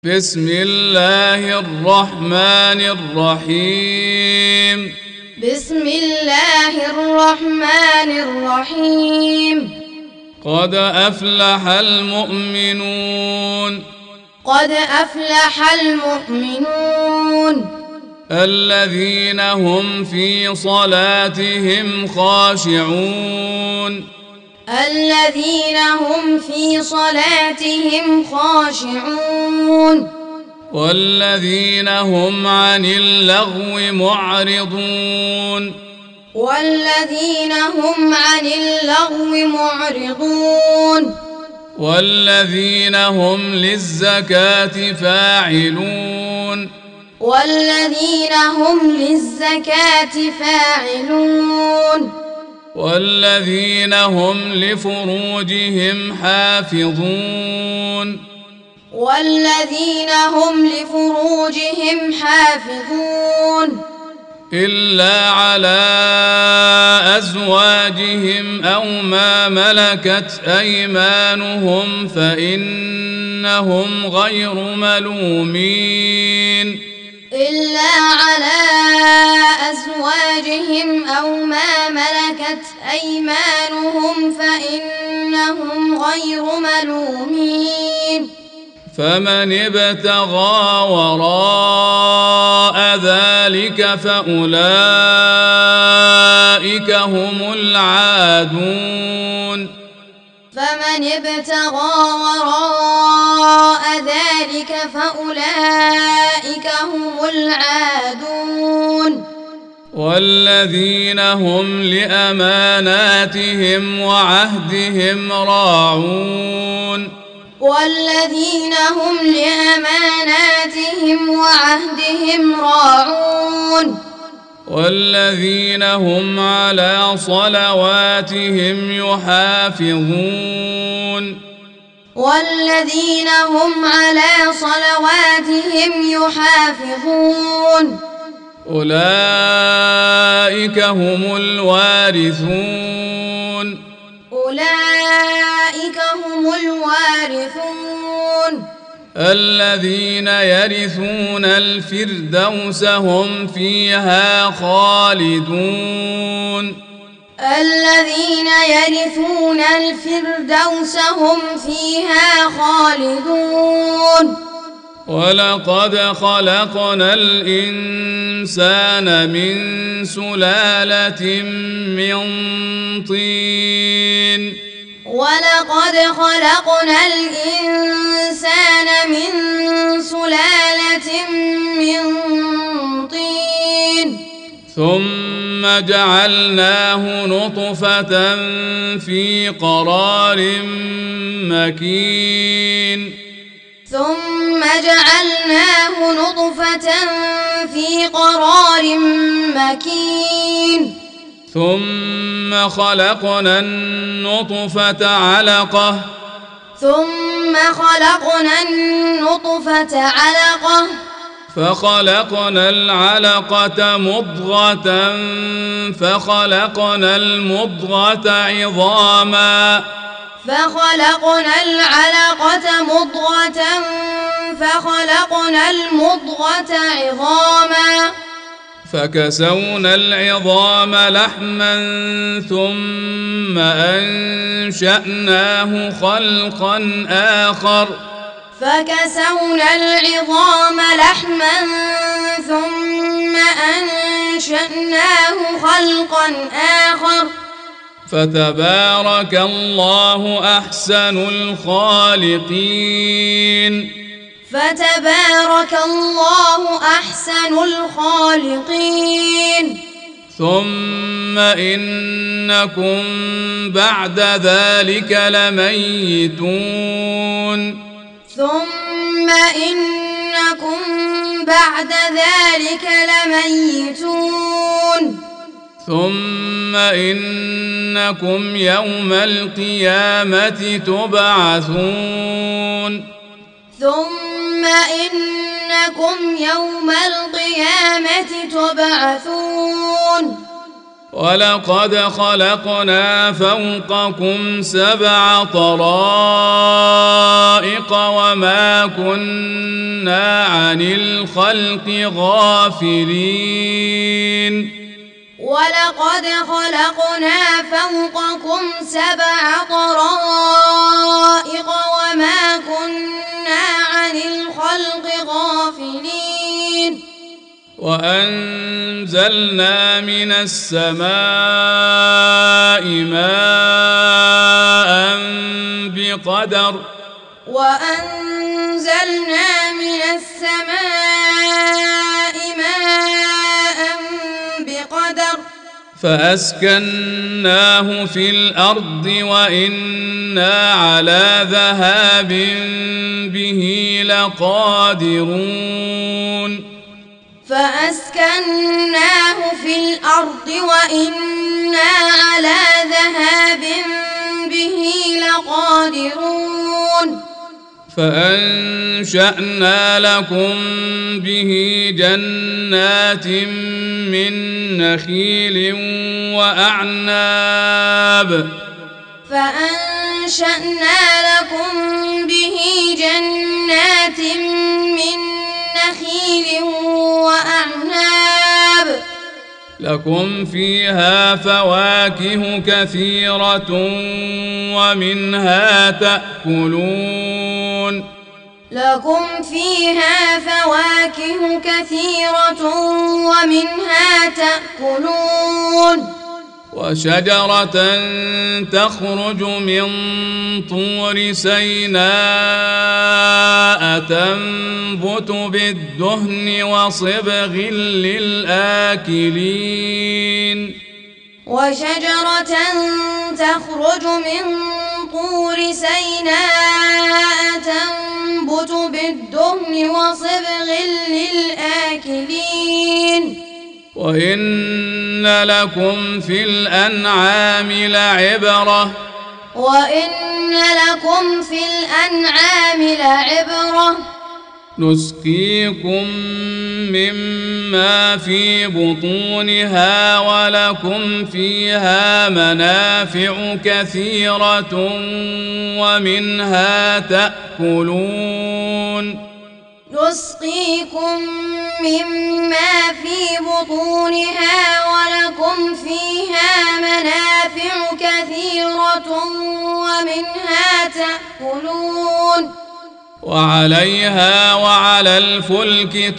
بسم الله الرحمن الرحيم. بسم الله الرحمن الرحيم. قد أفلح المؤمنون. قد أفلح المؤمنون. الذين هم في صلاتهم خاشعون. الذين هم في صلاتهم خاشعون. والذين هم عن اللغو معرضون. والذين هم عن اللغو معرضون. والذين هم للزكاة فاعلون. والذين هم للزكاة فاعلون. والذين هم لفروجهم حافظون. والذين هم لفروجهم حافظون إلا على أزواجهم أو ما ملكت أيمانهم فإنهم غير ملومين. إلا على أزواجهم أو ما ملكت أيمانهم فإنهم غير ملومين. فمن ابتغى وراء ذلك فأولئك هم العادون. فمن ابتغى وراء ذلك فأولئك هم العادون. والذين هم لأماناتهم وعهدهم راعون. والذين هم لأماناتهم وعهدهم راعون. والذين هم على صلواتهم يحافظون. والذين هم على صلواتهم يحافظون. أولئك هم الوارثون. أولئك هم الوارثون. الذين يرثون الفردوس هم فيها خالدون. الذين يرثون الفردوس هم فيها خالدون. ولقد خلقنا الإنسان من سلالة من طين. ولقد خلقنا الإنسان من سلالة من طين. ثم جعلناه نطفة في قرار مكين. ثم جعلناه نطفة في قرار مكين. ثم خلقنا النطفة علقة. ثم خلقنا النطفة علقة. فخلقنا العلقة مضغة. فخلقنا المضغة عظاما. فخلقنا العلقة مضغة. فخلقنا المضغة عظاما. فكسونا العظام لحما ثم أنشأناه خلقا آخر. فكسونا العظام لحما ثم أنشأناه خلقا آخر. فتبارك الله أحسن الخالقين. فتبارك الله أحسن الخالقين. ثم إنكم بعد ذلك لميتون. ثم إنكم بعد ذلك لميتون. ثم إنكم يوم القيامة تبعثون. ثم إنكم يوم القيامة تبعثون. ولقد خلقنا فوقكم 7 طرائق وما كنا عن الخلق غافلين ولقد خلقنا فوقكم 7 طرائق وما كنا عن الخلق غافلين وأنزلنا من السماء ماء بقدر وأنزلنا من السماء ماء بقدر فأسكناه في الأرض وإنا على ذهاب به لقادرون فأسكناه في الأرض وإنا على ذهاب به لقادرون فأنشأنا لكم به جنات من نخيل وأعناب فأنشأنا لكم به جنات من نخيل وأعناب لكم فيها فواكه كثيرة ومنها تأكلون لكم فيها فواكه كثيرة ومنها تأكلون وشجرة تخرج من طور سيناء تنبت بالدهن وصبغ للآكلين وشجرة تخرج من طور سيناء تنبت بالدهن وصبغ للآكلين وإن لكم في الأنعام لعبرة نسقيكم مما في بطونها ولكم فيها منافع كثيرة ومنها تأكلون نسقيكم مما في بطونها ولكم فيها منافع كثيرة ومنها تأكلون وعليها وعلى الفلك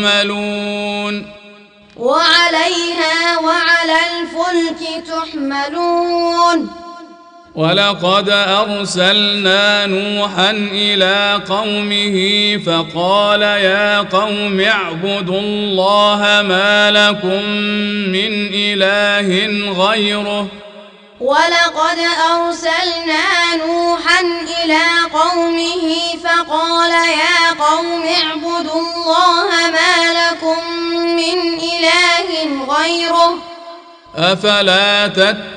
تحملون ولقد أرسلنا نوحا إلى قومه فقال يا قوم اعبدوا الله ما لكم من إله غيره ولقد أرسلنا نوحا إلى قومه فقال يا قوم اعبدوا الله ما لكم من إله غيره أفلا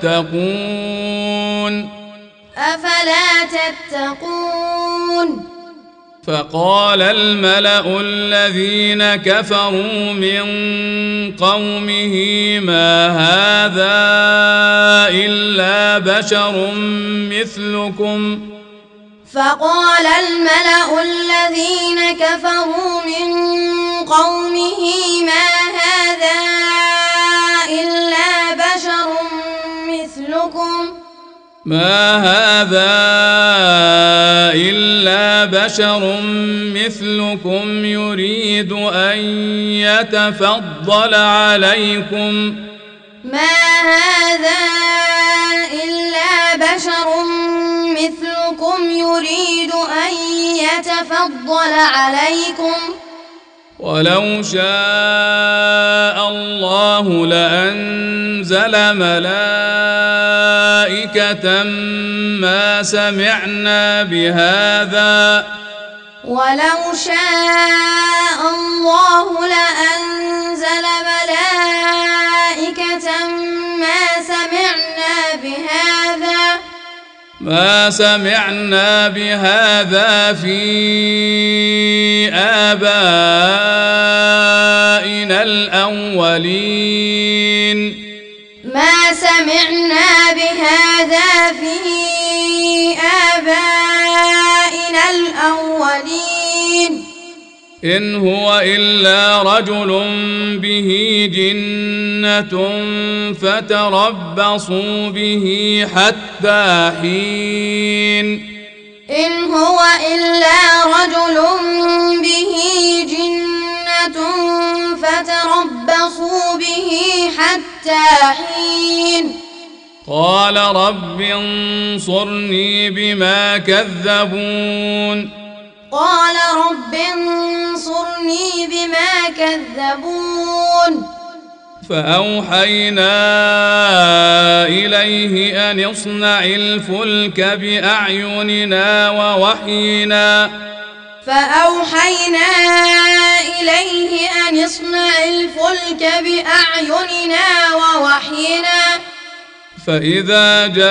تتقون فقال الملأ الذين كفروا من قومه ما هذا إلا بشر مثلكم فقال الملأ الذين كفروا من قومه ما هذا إلا بشر مثلكم يريد أن يتفضل عليكم ولو شاء الله لأنزل ملائكة ما سمعنا بهذا ما سمعنا بهذا في آبائنا الأولين ما سمعنا بهذا في آبائنا الأولين إن هو إلا رجل به جنة فتربصوا به حتى حين إن هو إلا رجل به جنة فتربصوا به حتى حين قال رب انصرني بما كذبون قال رب انصرني بما كذبون فأوحينا إليه أن اصنع الفلك بأعيننا ووحينا فأوحينا إليه أن اصنع الفلك بأعيننا ووحينا فإذا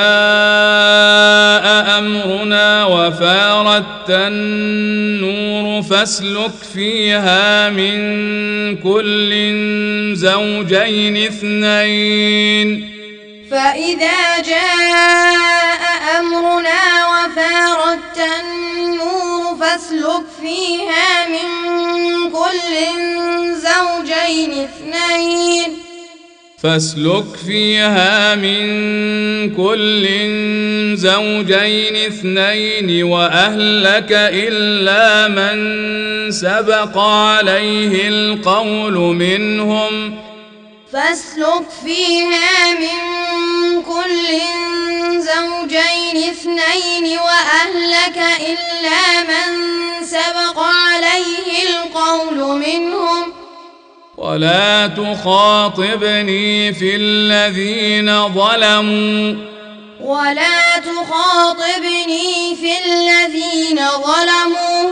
جاء أمرنا وفارت النور فاسلك فيها من كل زوجين اثنين فإذا جاء أمرنا وفارت النور فاسلك فيها من كل زوجين اثنين فاسلك فيها من كل زوجين اثنين وأهلك إلا من سبق عليه القول منهم فاسلك فيها من كل زوجين اثنين وأهلك إلا من سبق عليه القول منهم ولا تخاطبني في الذين ظلموا ولا تخاطبني في الذين ظلموا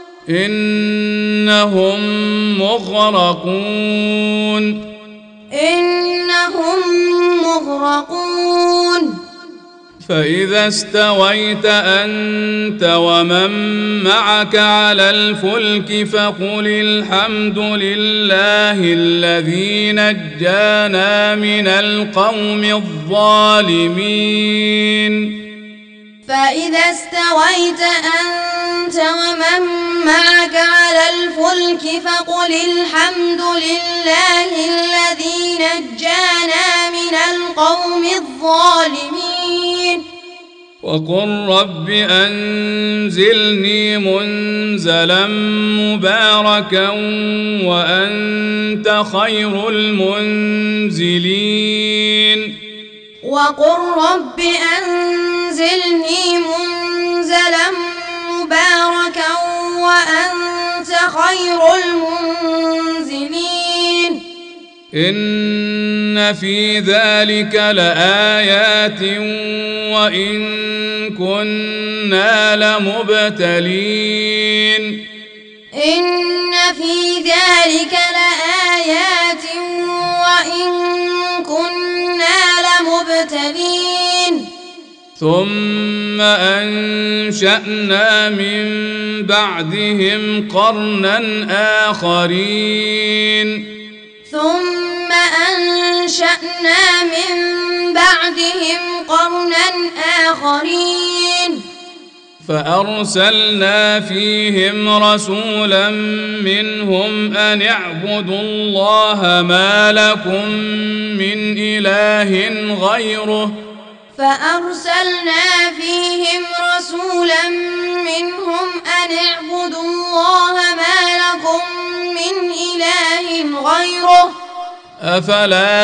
إنهم مغرقون إنهم مغرقون فإذا استويت أنت ومن معك على الفلك فقل الحمد لله الذي نجانا من القوم الظالمين فإذا استويت أنت ومن معك على الفلك فقل الحمد لله الذي نجانا من القوم الظالمين وقل رب أنزلني منزلا مباركا وأنت خير المنزلين وقل رب أنزلني منزلا مباركا وأنت خير المنزلين إن في ذلك لآيات وإن كنا لمبتلين إن في ذلك لآيات وإن كنا لمبتلين ثم أنشأنا من بعدهم قرنا آخرين ثم أنشأنا من بعدهم قرنا آخرين فأرسلنا فيهم رسولا منهم أن اعبدوا الله ما لكم من إله غيره فأرسلنا فيهم رسولا منهم أن اعبدوا الله ما لكم من إله غيره أفلا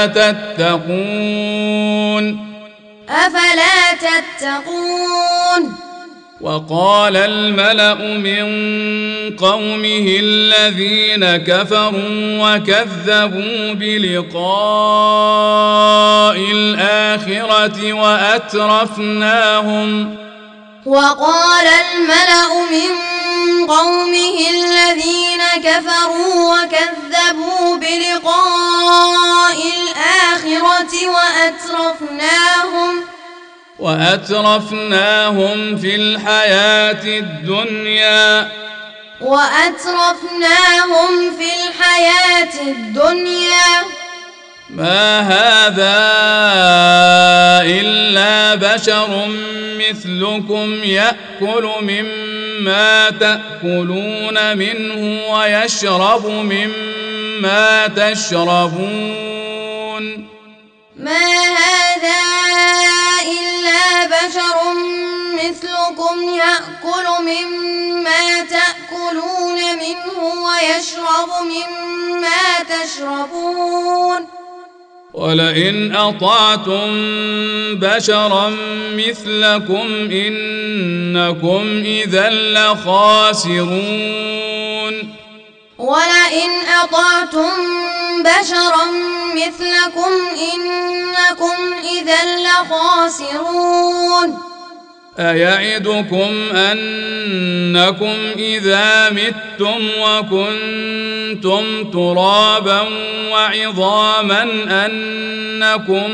تتقون أفلا تتقون وقال الملأ من قومه الذين كفروا وكذبوا بلقاء الآخرة وقال الملأ من قومه الذين كفروا وكذبوا بلقاء الآخرة وأترفناهم في الحياة الدنيا ما هذا إلا بشر مثلكم يأكل مما تأكلون منه ويشرب مما تشربون ما هذا إلا بشر مثلكم يأكل مما تأكلون منه ويشرب مما تشربون ولئن أطعتم بشرا مثلكم إنكم إذا لخاسرون ولئن أطعتم بشرا مثلكم إنكم إذا لخاسرون أيعدكم أنكم إذا متم وكنتم ترابا وعظاما أنكم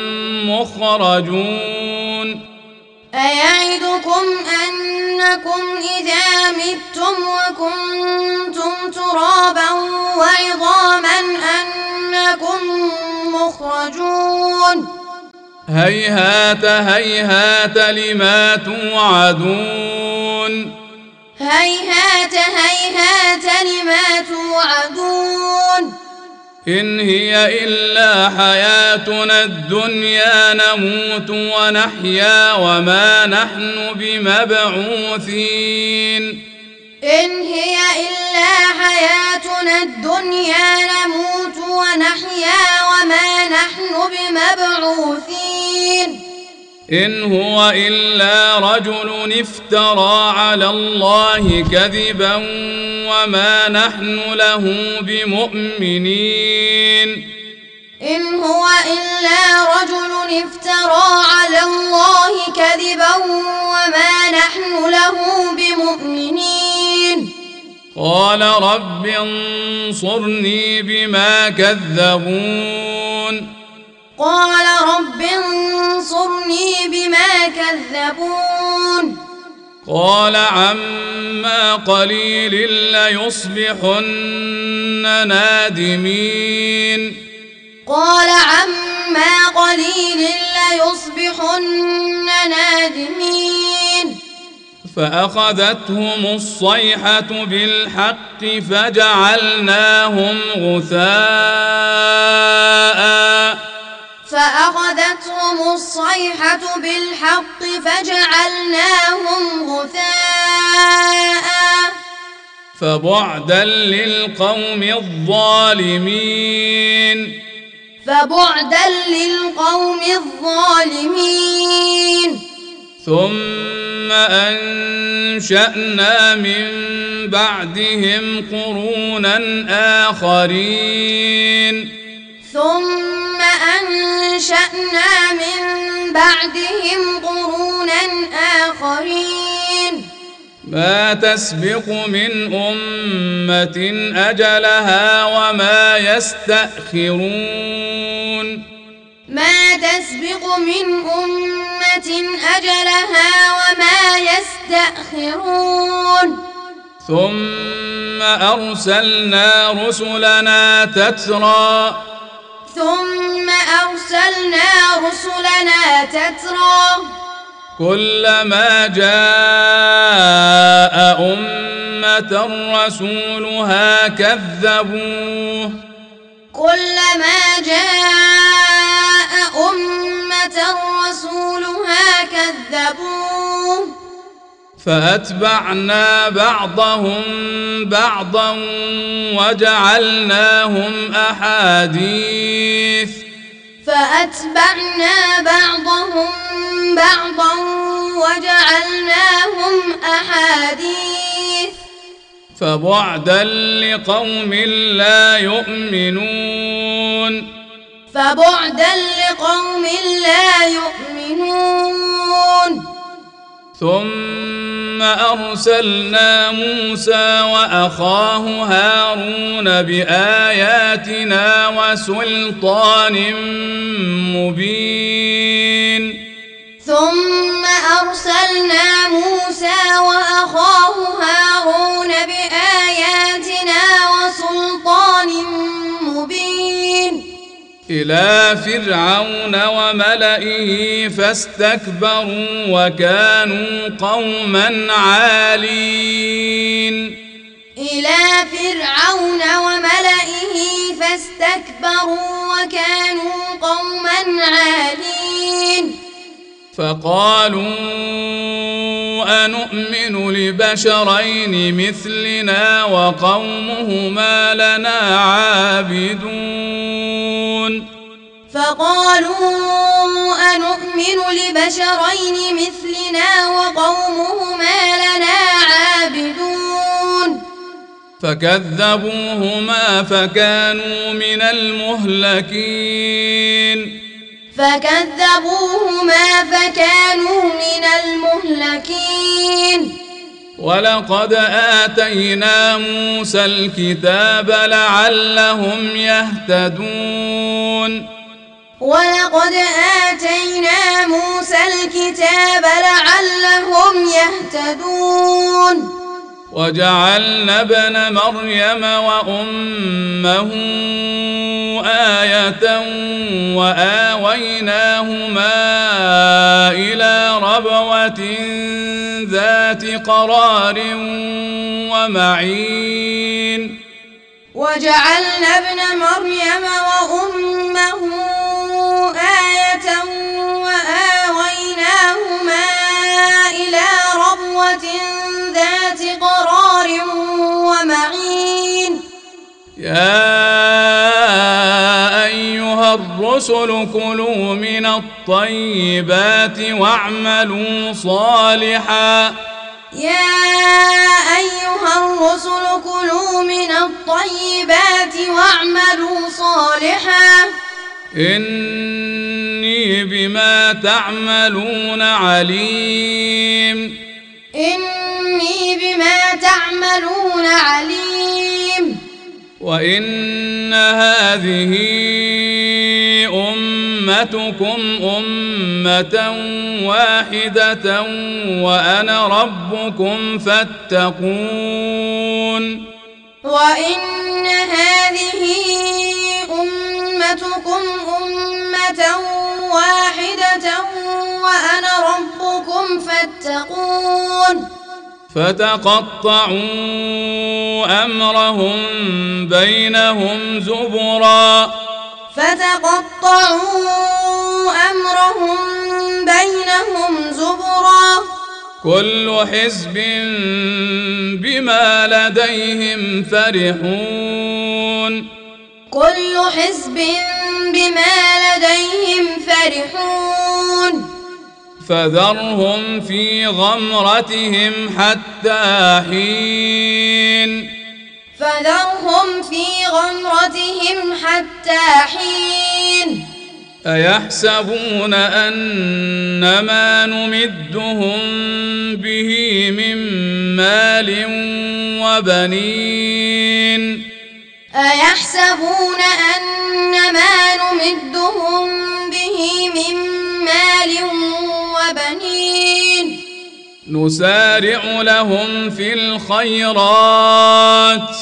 مخرجون أيعدكم أنكم إذا متم وكنتم ترابا وعظاما أنكم مخرجون هيهات هيهات لما توعدون هيهات هيهات لما توعدون إن هي إلا حياتنا الدنيا نموت ونحيا وما نحن بمبعوثين إن هي إلا حياتنا الدنيا نموت ونحيا وما نحن بمبعوثين إن هو إلا رجل افترى على الله كذبا وما نحن له بمؤمنين إن هو إلا رجل افترى على الله كذبا وما نحن له بمؤمنين قال رب انصرني بما كذبون قال رب انصرني بما كذبون قال عما قليل ليصبحن نادمين قال عما قليل ليصبحن نادمين فأخذتهم الصيحة بالحق فجعلناهم غثاء فأخذتهم الصيحة بالحق فجعلناهم غثاء فبعدا للقوم الظالمين فبعدا للقوم الظالمين ثم أنشأنا من بعدهم قرونا آخرين ثم أنشأنا من بعدهم قرونا آخرين ما تسبق من أمة أجلها وما يستأخرون ما تسبق من أمة أجلها وما يستأخرون ثم أرسلنا رسلنا تترى كلما جاء أمة رسولها كذبوه فأتبعنا بعضهم بعضا وجعلناهم أحاديث فبعدا لقوم لا يؤمنون ثم أرسلنا موسى وأخاه هارون بآياتنا وسلطان مبين إلى فرعون وملئه فاستكبروا وكانوا قوما عالين إلى فرعون وملئه فاستكبروا وكانوا قوما عالين فقالوا أنؤمن لبشرين مثلنا وقومهما لنا عابدون فقالوا أنؤمن لبشرين مثلنا وقومهما لنا عابدون فكذبوهما فكانوا من المهلكين ولقد آتينا موسى الكتاب لعلهم يهتدون وجعلنا ابن مريم وأمه آية وآويناهما إلى ربوة ذات قرار ومعين وجعلنا ابن مريم وأمه آية وآويناهما إلى ربوة ذات قرار ومعين يا أيها الرسل كلوا من الطيبات واعملوا صالحا إني بما تعملون عليم وإن هذه أمتكم أمة واحدة وأنا ربكم فاتقون فتقطعوا أمرهم بينهم زبرا كل حزب بما لديهم فرحون فذرهم في غمرتهم حتى حين أيحسبون أن ما نمدهم به من مال وبنين نسارع لهم في الخيرات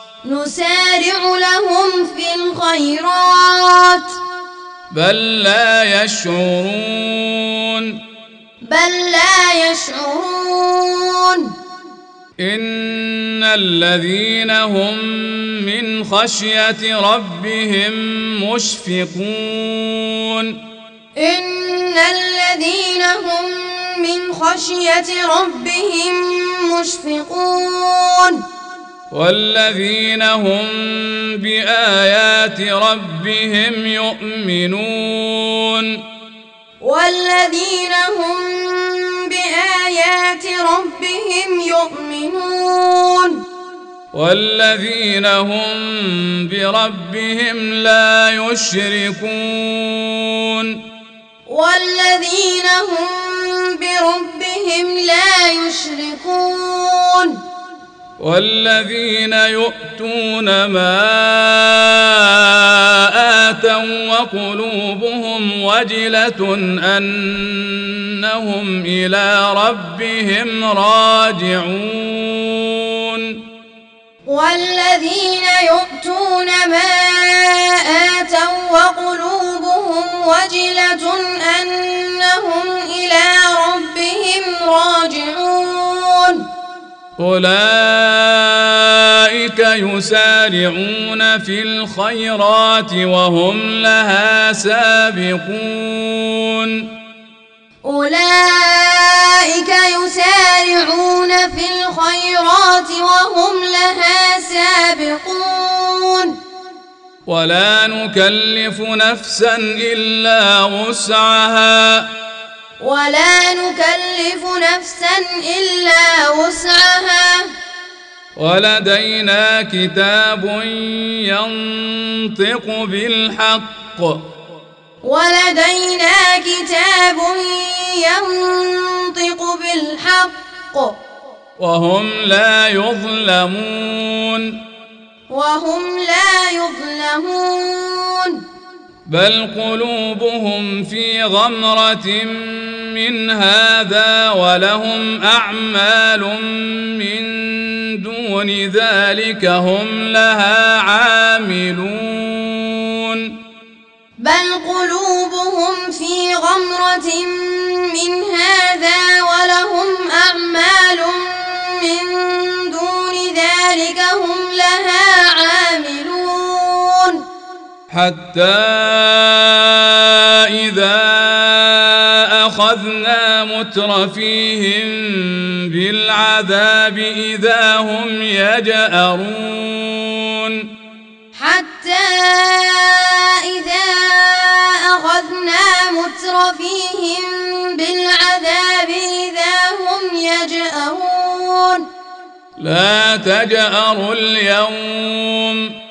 بل لا يشعرون إن الذين هم من خشية ربهم مشفقون والذين هم بآيات ربهم يؤمنون والذين هم بربهم لا يشركون والذين يؤتون ما آتوا وقلوبهم وجلة أنهم إلى ربهم راجعون والذين يؤتون ما آتوا وقلوبهم وجلة أنهم إلى ربهم راجعون أولئك يسارعون في الخيرات وهم لها سابقون أولئك يسارعون في الخيرات وهم لها سابقون ولا نكلف نفسا إلا وسعها ولدينا كتاب ينطق بالحق وهم لا يظلمون بل قلوبهم في غمرة من هذا ولهم أعمال من دون ذلك هم لها عاملون حتى إذا أخذنا مترفيهم بالعذاب إذا هم يجأرون لا تجأروا اليوم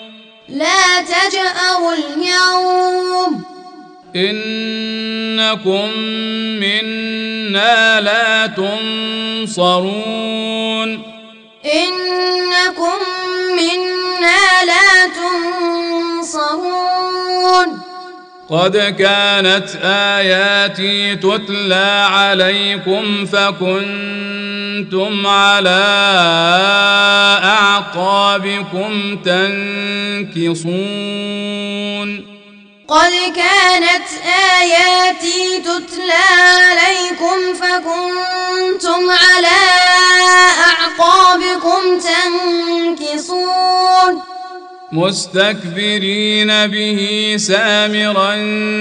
إنكم منا لا تنصرون قد كانت آياتي تتلى عليكم فكنتم على أعقابكم تنكصون مستكبرين به سامرا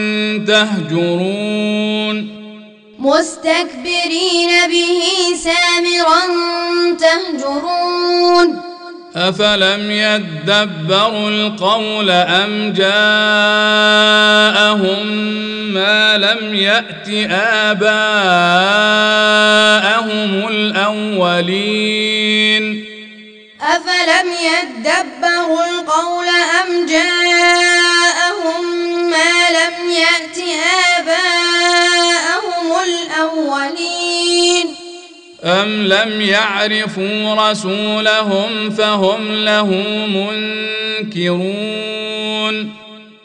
تهجرون أفلم يدبروا القول أم جاءهم ما لم يأت آباءهم الأولين أم لم يعرفوا رسولهم فهم له منكرون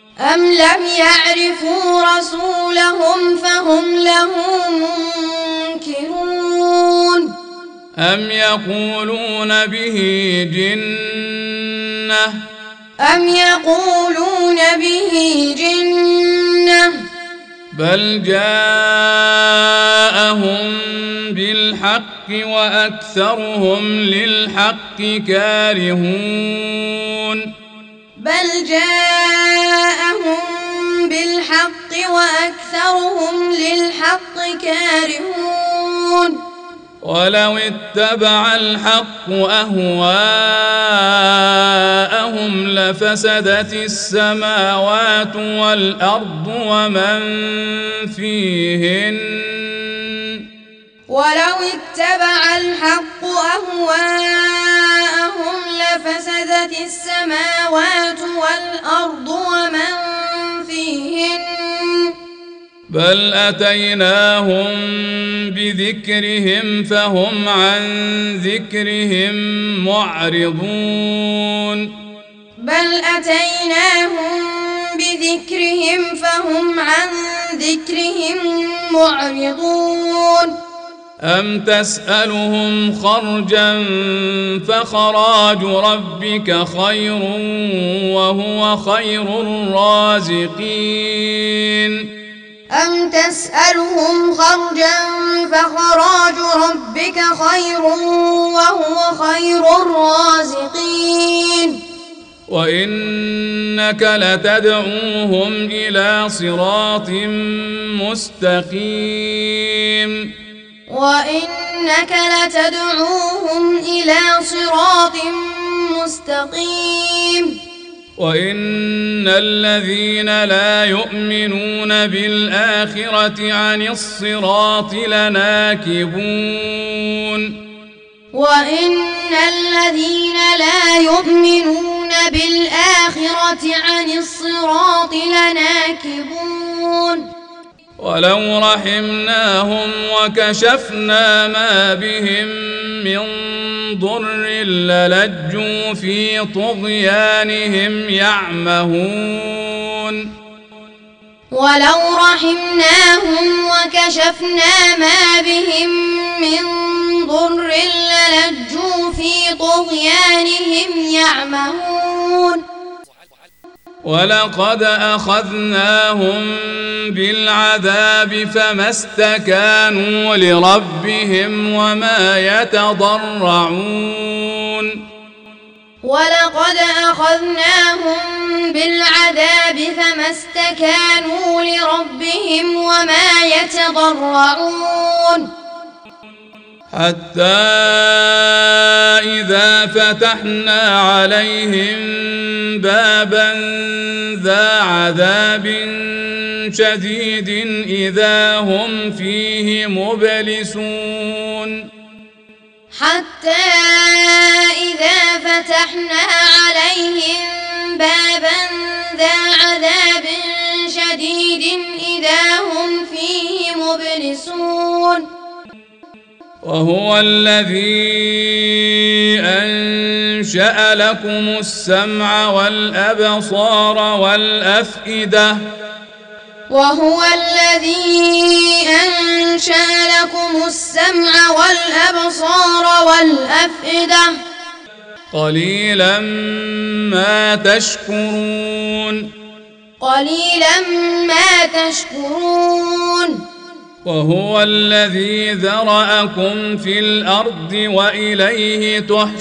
أم يقولون به جنة بل جاءهم بالحق وأكثرهم للحق كارهون ولو اتبع الحق أهواءهم لفسدت السماوات والأرض ومن فيهن بل أتيناهم بذكرهم فهم عن ذكرهم معرضون أم تسألهم خرجا فخراج ربك خير وهو خير الرازقين أم تسألهم خرجا فخراج ربك خير وهو خير الرازقين وإنك لتدعوهم إلى صراط مستقيم وإنك لتدعوهم إلى صراط مستقيم وإن الذين لا يؤمنون بالآخرة عن الصراط لناكبون وإن الذين لا يؤمنون بالآخرة عن الصراط لناكبون ولو رحمناهم وكشفنا ما بهم من ضر للجوا في طغيانهم يعمهون ولو رحمناهم وكشفنا ما بهم من ضر للجوا في طغيانهم يعمهون ولقد أخذناهم بالعذاب فما استكانوا لربهم وما يتضرعون ولقد أخذناهم بالعذاب فما استكانوا لربهم وما يتضرعون حتى إذا فتحنا عليهم بابا ذا عذاب شديد إذا هم فيه مبلسون حتى إذا فتحنا عليهم بابا ذا عذاب شديد إذا هم فيه مبلسون وهو الذي أنشأ لكم السمع والأبصار والأفئدة وهو الذي أنشأ لكم السمع والأبصار والأفئدة قليلا ما تشكرون قليلا ما تشكرون وهو الذي ذرأكم في الأرض وإليه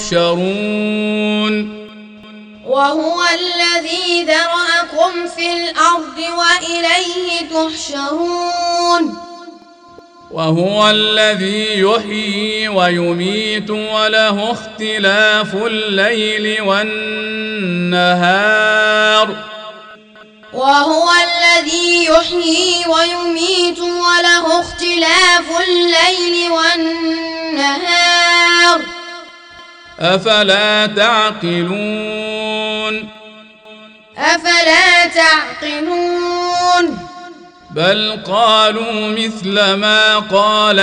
تحشرون وهو الذي ذرأكم في الأرض وإليه تحشرون وهو الذي يحيي ويميت وله اختلاف الليل والنهار وهو الذي يحيي ويميت وله اختلاف الليل والنهار أفلا تعقلون أفلا تعقلون بل قالوا مثل ما قال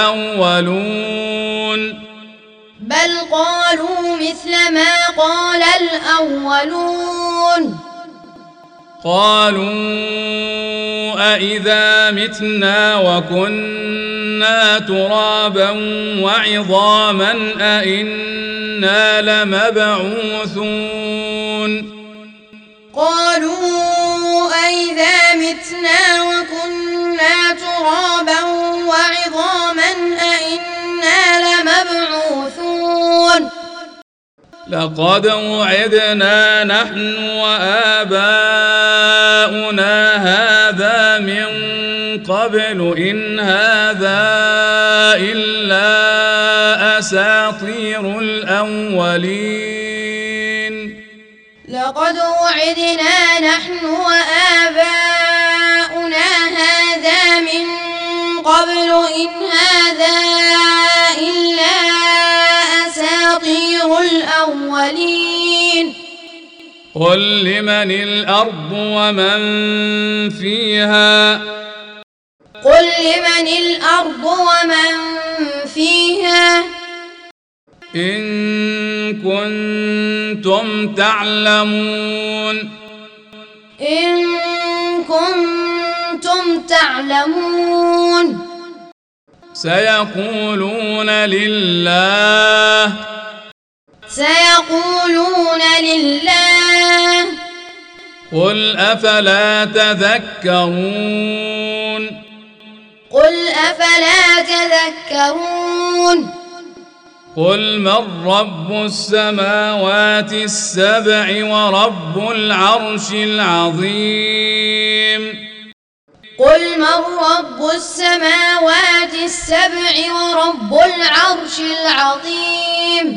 الأولون بل قالوا مثل ما قال الأولون قالوا أإذا متنا وكنا ترابا وعظاما أإنا لمبعوثون قالوا أإذا متنا وكنا ترابا وعظاما أإنا لمبعوثون لقد وعدنا نحن وآباؤنا هذا من قبل إن هذا إلا أساطير الأولين لقد وعدنا نحن وآباؤنا هذا من قبل إن هذا إلا أساطير الأولين قل لمن الأرض ومن فيها قل لمن الأرض ومن فيها إن كنتم تعلمون إن كنتم تعلمون سيقولون لله سيقولون لله قل أفلا تذكرون قل أفلا تذكرون قل من رب السماوات السبع ورب العرش العظيم قل من رب السماوات السبع ورب العرش العظيم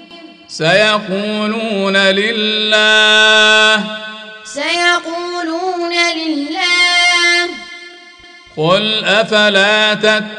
سيقولون لله سيقولون لله قل أفلا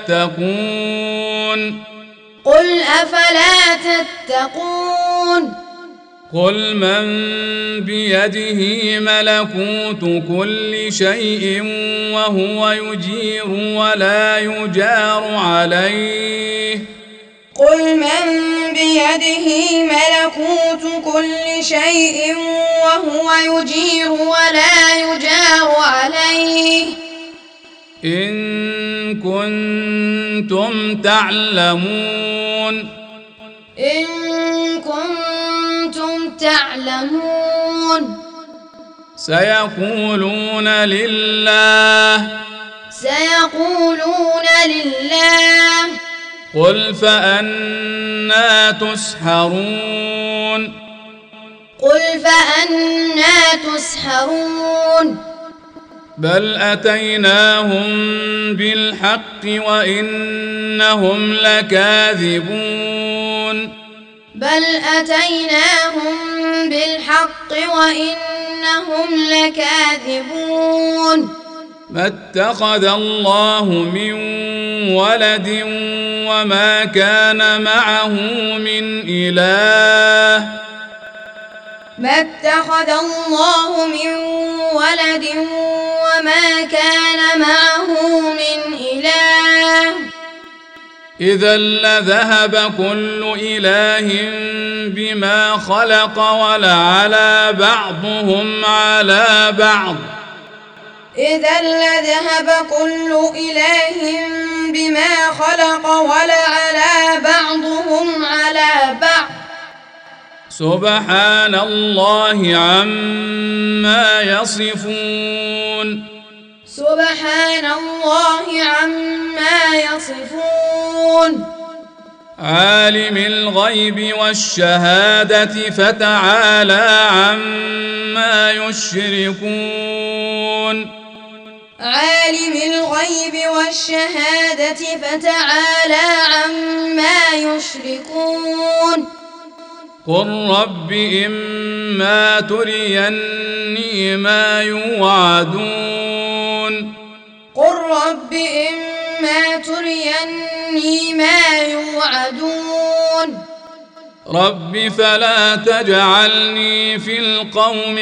تتقون قل أفلا تتقون قل من بيده ملكوت كل شيء وهو يجير ولا يجار عليه قل من بيده ملكوت كل شيء وهو يجير ولا يجار عليه إن كنتم تعلمون إن كنتم تعلمون سيقولون لله سيقولون لله قل فأنى تسحرون قل فأنى تسحرون بل أتيناهم بالحق وإنهم لكاذبون بل أتيناهم بالحق وإنهم لكاذبون ما اتخذ الله من ولد وما كان معه من إله ما اتخذ الله من ولد وما كان معه من إله إذا لذهب كل إله بما خلق ولعلى بعضهم على بعض إذا لذهب كل إله بما خلق ولعلى بعضهم على بعض سبحان الله عما يصفون سبحان الله عما يصفون عالم الغيب والشهادة فتعالى عما يشركون عالم الغيب والشهادة فتعالى عما يشركون قل رب إما تريني ما يوعدون قل رب إما تريني ما يوعدون رب فلا تجعلني في القوم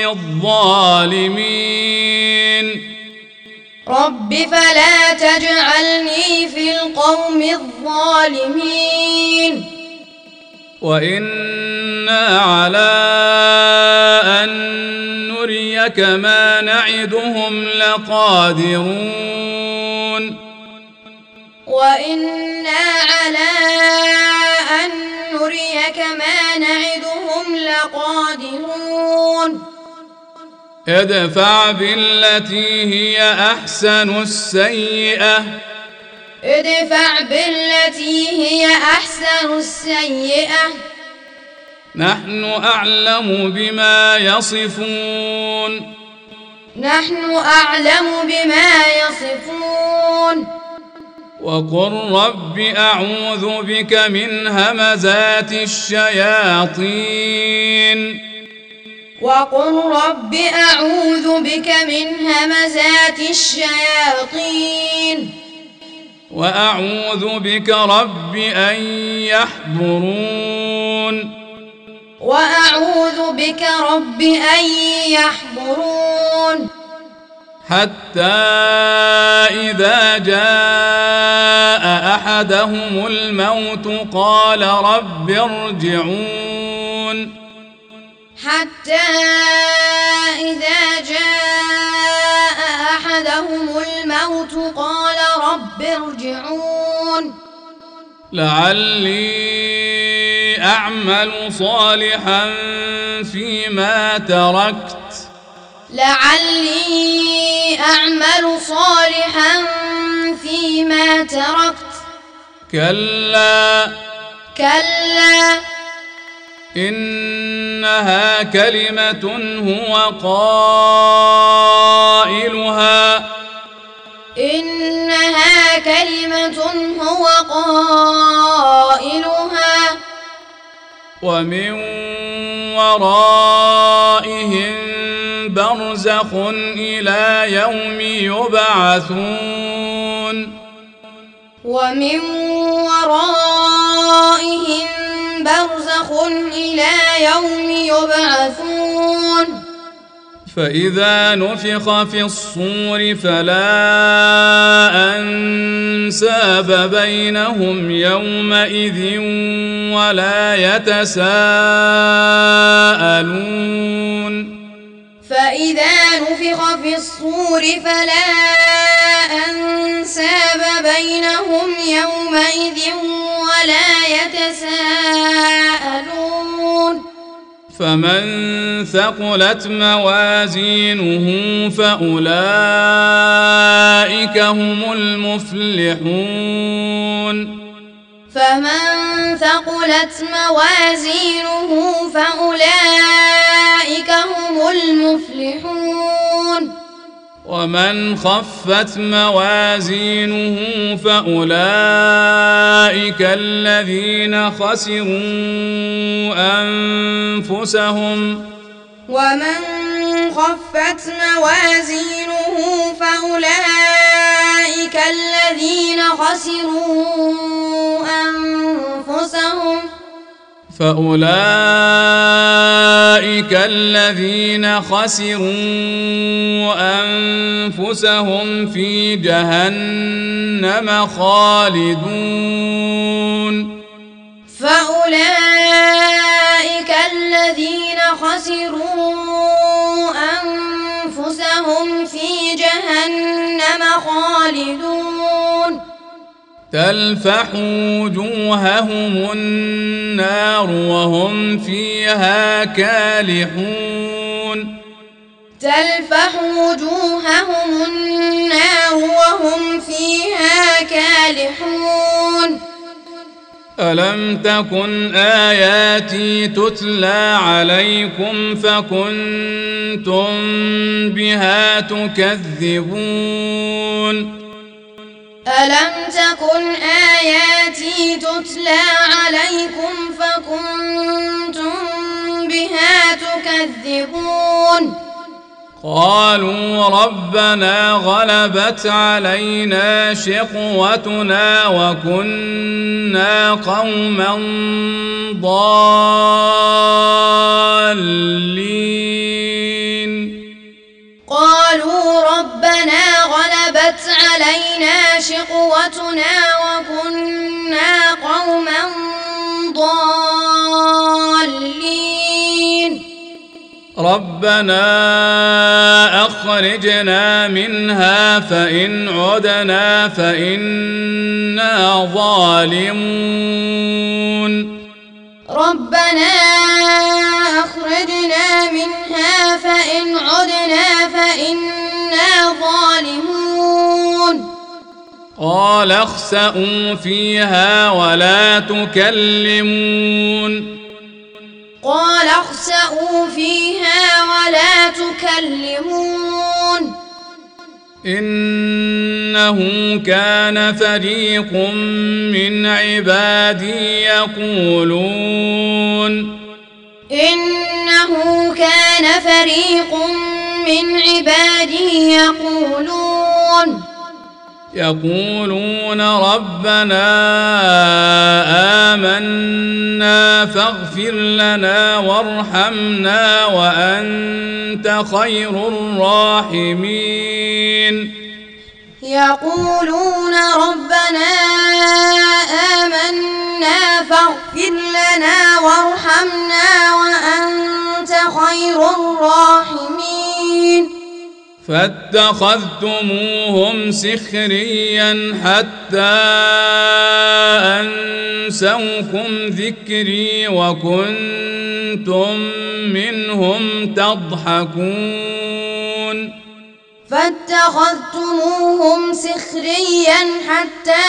الظالمين رب فلا تجعلني في القوم الظالمين وإنا على أن نريك ما نعدهم لقادرون وإنا على أن نريك ما نعدهم لقادرون ادفع بالتي هي أحسن السيئة ادفع بالتي هي أحسن السيئة نحن أعلم بما يصفون نحن أعلم بما يصفون وقل رب أعوذ بك من همزات الشياطين وقل رب أعوذ بك من همزات الشياطين وأعوذ بك رب أن يحضرون وأعوذ بك رب أن يحضرون حتى إذا جاء أحدهم الموت قال رب ارجعون حتى إذا جاء أحدهم الموت قال رب ارجعون لعلي أعمل صالحا فيما تركت لعلي أعمل صالحا فيما تركت كلا إنها كلمة هو قائلها ومن ورائهم برزخ إلى يوم يبعثون فإذا نفخ في الصور فلا أنساب بينهم يومئذ ولا يتساءلون فمن ثقلت موازينه فأولئك هم المفلحون ومن خفت موازينه فأولئك الذين خسروا أنفسهم في جهنم خالدون تلفح وجوههم النار وهم فيها كالحون ألم تكن آياتي تتلى عليكم فكنتم بها تكذبون قالوا ربنا غلبت علينا شقوتنا وكنا قوما ضالين ربنا أخرجنا منها فإن عدنا فإنا ظالمون قال اخسئوا فيها ولا تكلمون إنه كان فريق من عبادي يقولون ربنا آمنا فاغفر لنا وارحمنا وأنت خير الراحمين فاتخذتموهم سخريا حتى أنسوكم ذكري وكنتم منهم تضحكون فاتخذتموهم سخريا حتى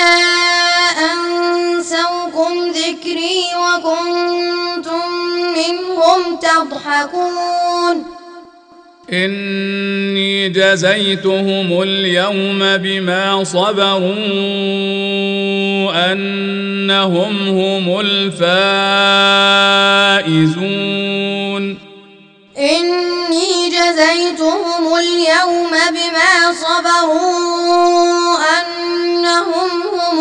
أنسوكم ذكري وكنتم منهم تضحكون إني جزيتهم اليوم بما صبروا أنهم هم الفائزون إني جزيتهم اليوم بما صبروا أنهم هم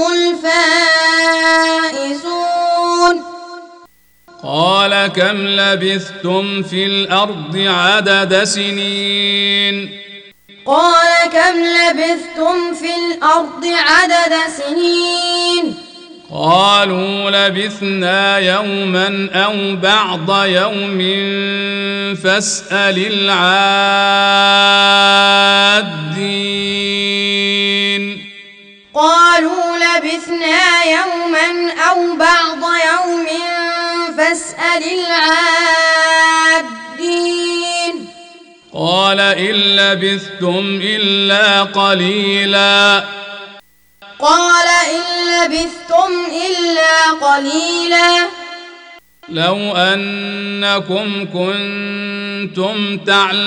الفائزون قال كم لبثتم في الأرض عدد سنين قال كم لبثتم في الأرض عدد سنين قالوا لبثنا يوما أو بعض يوم فاسأل العادين قالوا لبثنا يوما أو بعض يوم فاسأل العادين قال إن لبثتم إلا قليلا قال إن لبثتم إلا قليلا لو أنكم كنتم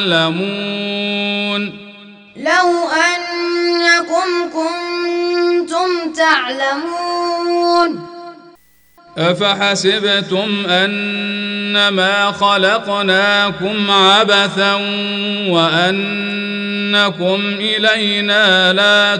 تعلمون لو أنكم كنتم تعلمون أفحسبتم أنما خلقناكم عبثا وأنكم إلينا لا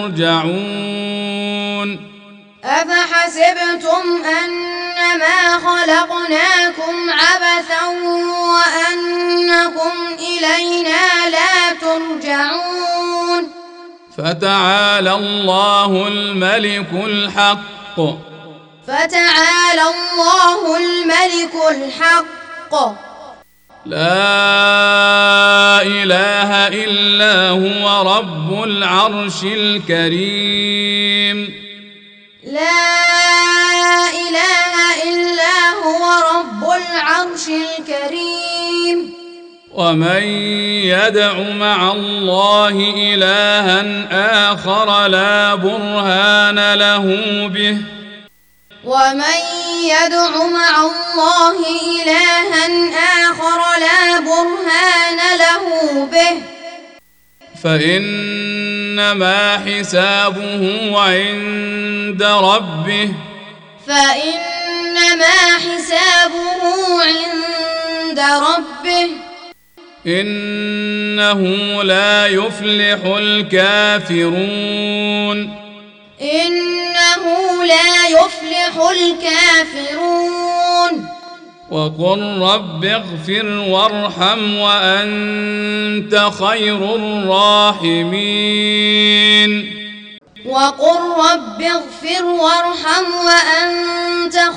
ترجعون أفحسبتم أنما خلقناكم عبثا وأنكم إلينا لا ترجعون فتعالى الله الملك الحق فتعالى الله الملك الحق لا إله إلا هو رب العرش الكريم لا إله إلا هو رب العرش الكريم ومن يدع مع الله إلها آخر لا برهان له به ومن يدع مع الله إلها آخر لا برهان له به فإنما حسابه عند ربه فإنما حسابه عند ربه إنه لا يفلح الكافرون إنه لا يفلح الكافرون وقل رب اغفر وارحم وأنت خير الراحمين وقل رب اغفر وارحم وأنت